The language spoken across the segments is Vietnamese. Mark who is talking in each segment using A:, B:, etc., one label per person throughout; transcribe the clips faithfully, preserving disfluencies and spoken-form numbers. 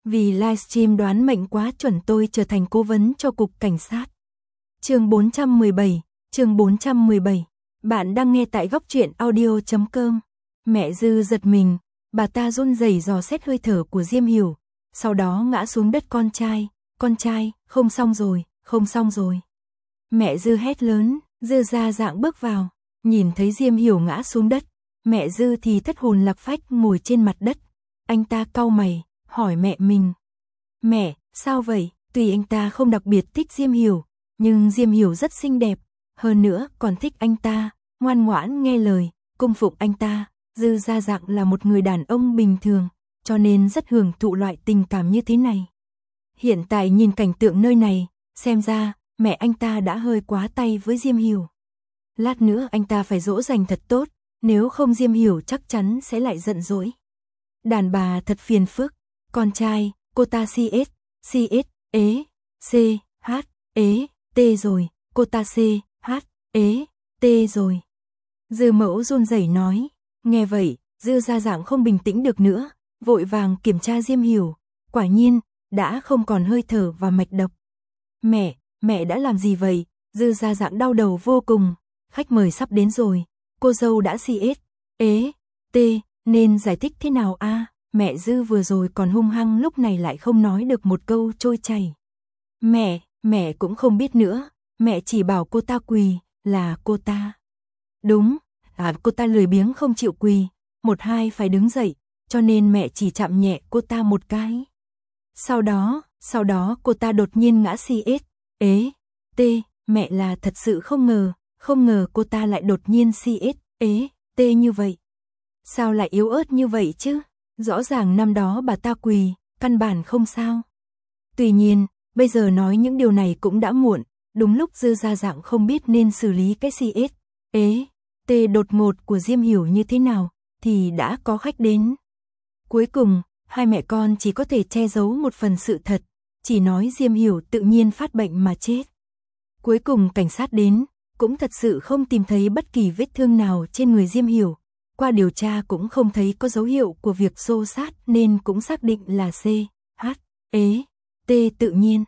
A: Vì livestream đoán mệnh quá chuẩn tôi trở thành cố vấn cho cục cảnh sát. Chương bốn trăm mười bảy, chương bốn trăm mười bảy. Bạn đang nghe tại góc truyện audio chấm com. Mẹ Dư giật mình, bà ta run rẩy dò xét hơi thở của Diêm Hiểu, sau đó ngã xuống đất. Con trai, con trai, không xong rồi, không xong rồi. Mẹ Dư hét lớn, Dư Gia Dạng bước vào, nhìn thấy Diêm Hiểu ngã xuống đất, mẹ Dư thì thất hồn lạc phách ngồi trên mặt đất. Anh ta cau mày, hỏi mẹ mình. Mẹ, sao vậy? Tuy anh ta không đặc biệt thích Diêm Hiểu, nhưng Diêm Hiểu rất xinh đẹp, hơn nữa còn thích anh ta, ngoan ngoãn nghe lời, cung phụng anh ta. Dư Gia Dạng là một người đàn ông bình thường, cho nên rất hưởng thụ loại tình cảm như thế này. Hiện tại nhìn cảnh tượng nơi này, xem ra mẹ anh ta đã hơi quá tay với Diêm Hiểu. Lát nữa anh ta phải dỗ dành thật tốt, nếu không Diêm Hiểu chắc chắn sẽ lại giận dỗi. Đàn bà thật phiền phức. Con trai, cô ta C S, C S, ế, C, H, ế, T rồi, cô ta C, H, ế, T rồi. Dư Mẫu run rẩy nói. Nghe vậy, Dư Gia Dạng không bình tĩnh được nữa, vội vàng kiểm tra Diêm Hiểu. Quả nhiên, đã không còn hơi thở và mạch đập. Mẹ, mẹ đã làm gì vậy? Dư Gia Dạng đau đầu vô cùng. Khách mời sắp đến rồi, cô dâu đã C S, ế, T, nên giải thích thế nào a? Mẹ Dư vừa rồi còn hung hăng, lúc này lại không nói được một câu trôi chảy. Mẹ, mẹ cũng không biết nữa, mẹ chỉ bảo cô ta quỳ, là cô ta. Đúng, à cô ta lười biếng không chịu quỳ, một hai phải đứng dậy, cho nên mẹ chỉ chạm nhẹ cô ta một cái. Sau đó, sau đó cô ta đột nhiên ngã C S, ế, T, mẹ là thật sự không ngờ, không ngờ cô ta lại đột nhiên C S, ế, T như vậy. Sao lại yếu ớt như vậy chứ? Rõ ràng năm đó bà ta quỳ, căn bản không sao. Tuy nhiên, bây giờ nói những điều này cũng đã muộn, đúng lúc Dư Gia Dạng không biết nên xử lý cái C S, ế, T đột ngột của Diêm Hiểu như thế nào, thì đã có khách đến. Cuối cùng, hai mẹ con chỉ có thể che giấu một phần sự thật, chỉ nói Diêm Hiểu tự nhiên phát bệnh mà chết. Cuối cùng cảnh sát đến, cũng thật sự không tìm thấy bất kỳ vết thương nào trên người Diêm Hiểu. Qua điều tra cũng không thấy có dấu hiệu của việc xô xát nên cũng xác định là C, H, ế, T tự nhiên.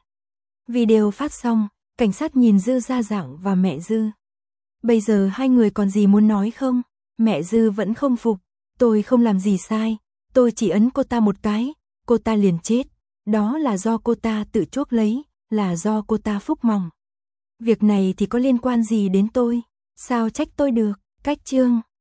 A: Video phát xong, cảnh sát nhìn Dư Gia Dạng và mẹ Dư. Bây giờ hai người còn gì muốn nói không? Mẹ Dư vẫn không phục, tôi không làm gì sai, tôi chỉ ấn cô ta một cái, cô ta liền chết. Đó là do cô ta tự chuốc lấy, là do cô ta phúc mỏng. Việc này thì có liên quan gì đến tôi? Sao trách tôi được? Cách chương